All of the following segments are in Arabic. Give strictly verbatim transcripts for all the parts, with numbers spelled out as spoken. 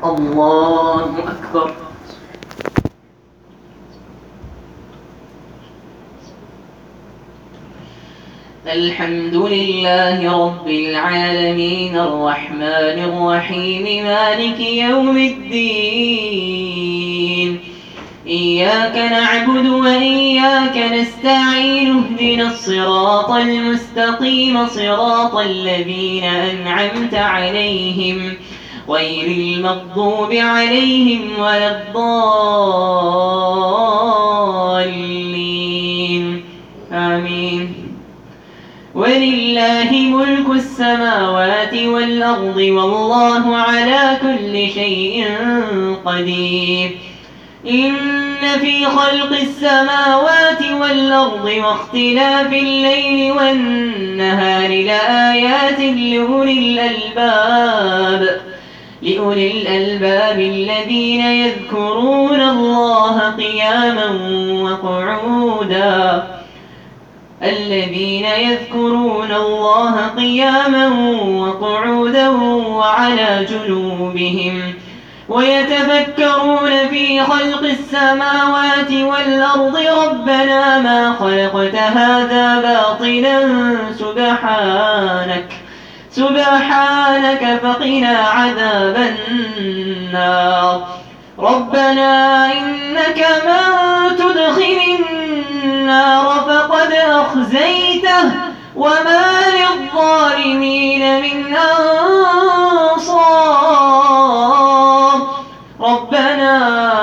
الله أكبر. الحمد لله رب العالمين الرحمن الرحيم مالك يوم الدين إياك نعبد وإياك نستعين اهدنا الصراط المستقيم صراط الذين أنعمت عليهم غير المغضوب عليهم ولا الضالين آمين. ولله ملك السماوات والأرض والله على كل شيء قدير. إن في خلق السماوات والأرض واختلاف الليل والنهار لآيات لأولي الألباب لأولي الألباب الذين يذكرون الله قياما وقعودا الذين يذكرون الله قياما وقعودا وعلى جنوبهم ويتفكرون في خلق السماوات والأرض ربنا ما خلقت هذا باطلا سبحانك سبحانك فقنا عذاب النار. ربنا إنك من تدخل النار فقد أخزيته وما للظالمين من أنصار. ربنا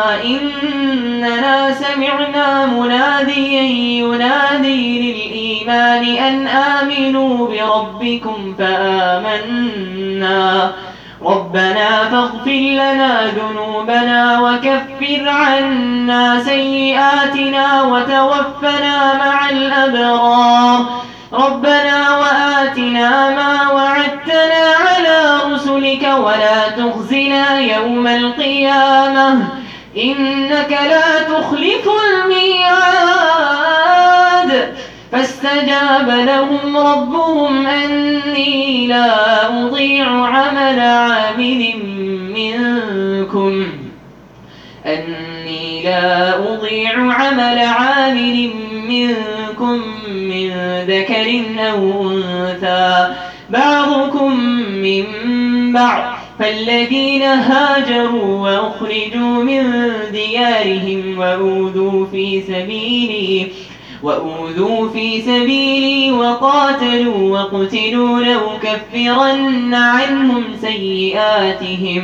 إننا سمعنا مناديا ينادي للإيمان أن آمنوا بربكم فآمنا. ربنا فاغفر لنا ذنوبنا وكفر عنا سيئاتنا وتوفنا مع الأبرار. ربنا وآتنا ما وعدتنا على رسلك ولا تخزنا يوم القيامة إنك لا تخلف الميعاد. فاستجاب لهم ربهم أني لا أضيع عمل عامل منكم أني لا أضيع عمل عامل منكم من ذكر أو أنثى بعضكم من بعض. فالذين هاجروا وأخرجوا من ديارهم وأوذوا في سبيلي وأوذوا في سبيلي وقاتلوا وقتلوا لأكفرن عنهم سيئاتهم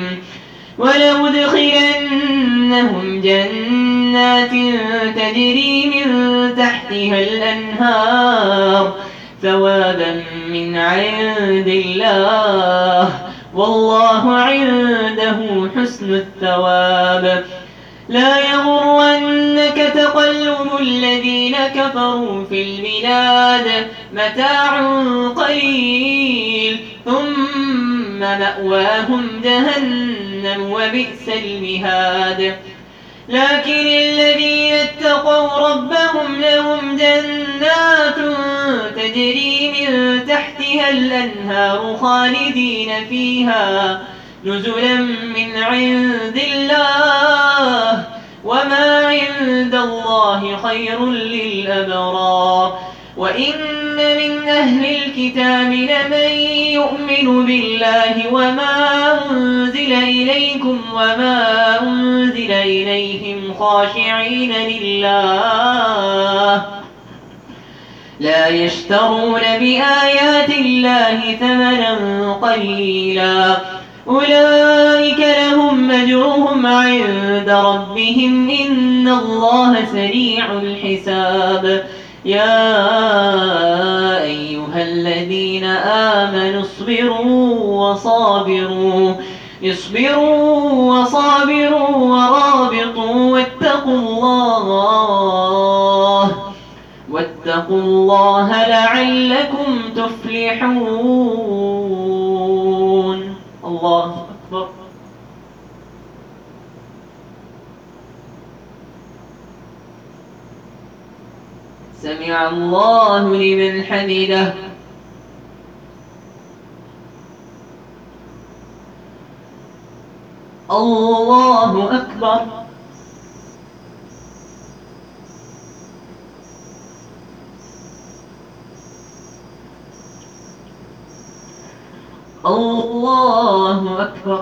ولأدخلنهم جنات تجري من تحتها الأنهار ثوابا من عند الله والله عنده حسن الثواب. لا يغرنك تقلب الذين كفروا في البلاد متاع قليل ثم مأواهم جهنم وبئس المهاد. لكن الذين اتقوا ربهم لهم جنات تجري من تحتها الأنهار خالدين فيها نزلا من عند الله وما عند الله خير للأبرار. وإن من أهل الكتاب لمن يؤمن بالله وما أنزل إليكم وما أنزل إليهم خاشعين لله لا يشترون بآيات الله ثمنا قليلا أولئك لهم أجرهم عند ربهم إن الله سريع الحساب. يا أيها الذين آمنوا اصبروا وصابروا اصبروا وصابروا ورابطوا واتقوا الله واتقوا الله لعلكم تفلحون. الله أكبر. سمع الله لمن حمده. الله أكبر. الله أكبر.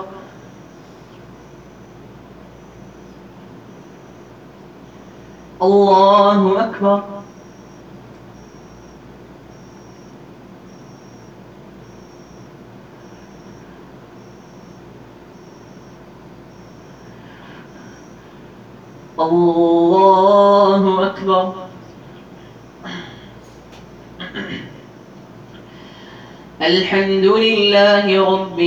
الله أكبر. الله أكبر. الحمد لله رب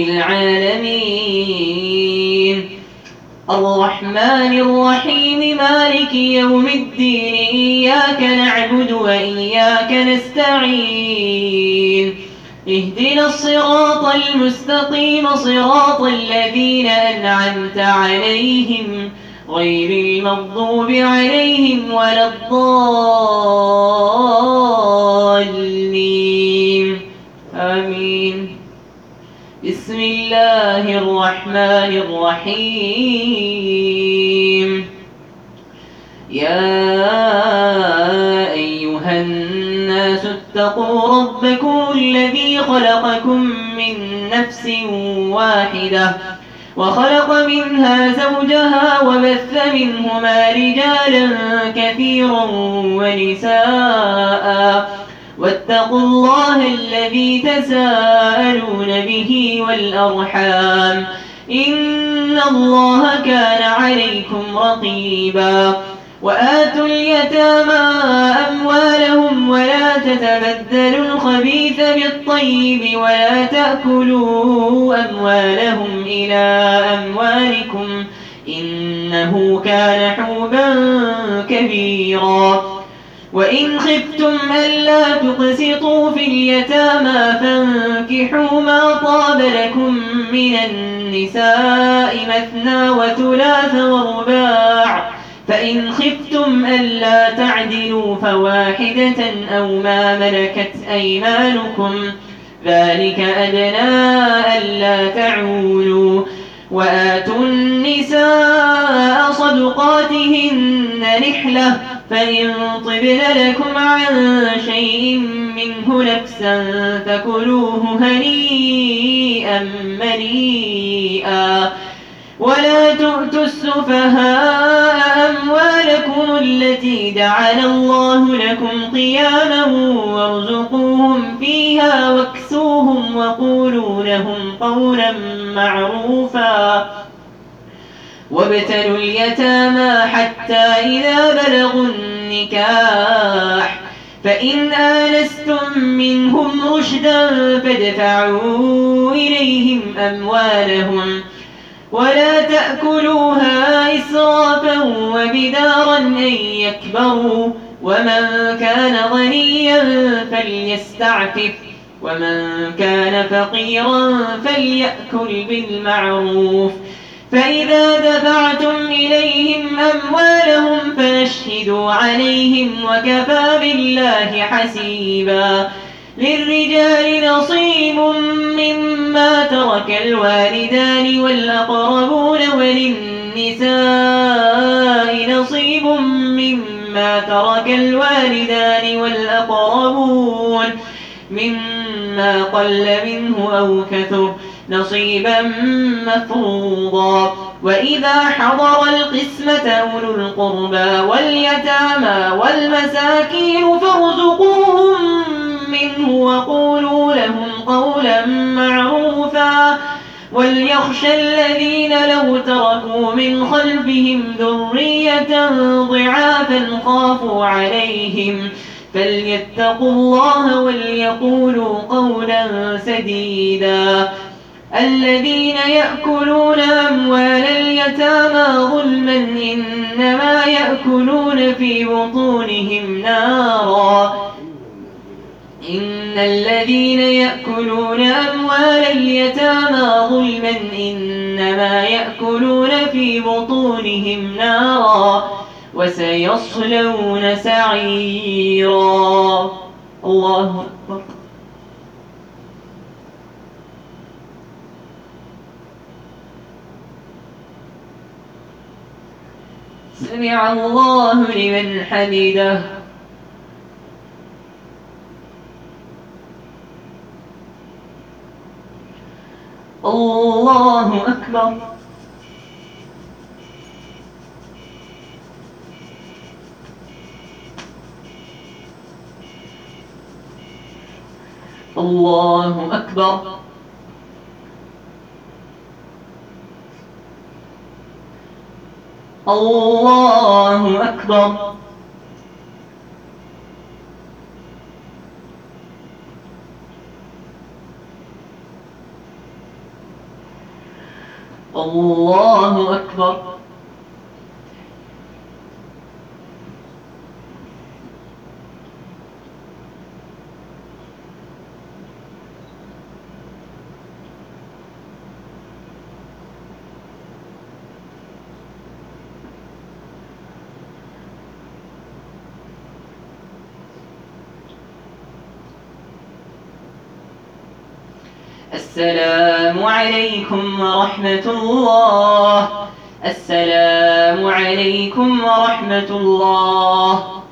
العالمين الرحمن الرحيم مالك يوم الدين إياك نعبد وإياك نستعين اهدنا الصراط المستقيم صراط الذين أنعمت عليهم غير المغضوب عليهم ولا الضالين آمين. بسم الله الرحمن الرحيم. يا أيها الناس اتقوا ربكم الذي خلقكم من نفس واحدة وخلق منها زوجها وبث منهما رجالا كثيرا ونساء واتقوا الله الذي تساءلون به والأرحام إن الله كان عليكم رقيبا. وآتوا اليتامى أموالهم ولا تتبدلوا الخبيث بالطيب ولا تأكلوا أموالهم إلى أموالكم إنه كان حوبا كبيرا. وإن خفتم ألا تقسطوا في اليتامى فانكحوا ما طاب لكم من النساء مثنى وثلاث ورباع فإن خفتم ألا تعدلوا فواحدة أو ما ملكت أيمانكم ذلك أدنى ألا تعولوا. وآتوا النساء صدقاتهن نحلة فإن طبن لكم عن شيء منه نفسا فكلوه هنيئا مريئا. ولا تؤتوا السفهاء أموالكم التي جعل الله لكم قياما وارزقوهم فيها واكسوهم وقولوا لهم قولا معروفا. وابتلوا اليتامى حتى إذا بلغوا النكاح فإن آنستم منهم رشدا فادفعوا إليهم أموالهم ولا تأكلوها إسرافا وبدارا أن يكبروا. ومن كان غنيا فليستعفف ومن كان فقيرا فليأكل بالمعروف. فإذا دفعتم إليهم أموالهم فنشهدوا عليهم وكفى بالله حسيبا. للرجال نصيب مما ترك الوالدان والأقربون وللنساء نصيب مما ترك الوالدان والأقربون مما قل منه أو كثر نصيبا مفروضا. وإذا حضر القسمة أولو القربى واليتامى والمساكين فارزقوهم منه وقولوا لهم قولا معروفا. وليخشى الذين لو تركوا من خلفهم ذرية ضعافا خافوا عليهم فليتقوا الله وليقولوا قولا سديدا. الذين يأكلون أموال اليتامى ظلما إنما يأكلون في بطونهم نارا إن الذين يأكلون أموال اليتامى ظلما إنما يأكلون في بطونهم نارا وسيصلون سعيرا. الله أكبر. سمع الله لمن حمده. الله أكبر. الله أكبر. الله أكبر. الله أكبر. السلام عليكم ورحمة الله. السلام عليكم ورحمة الله.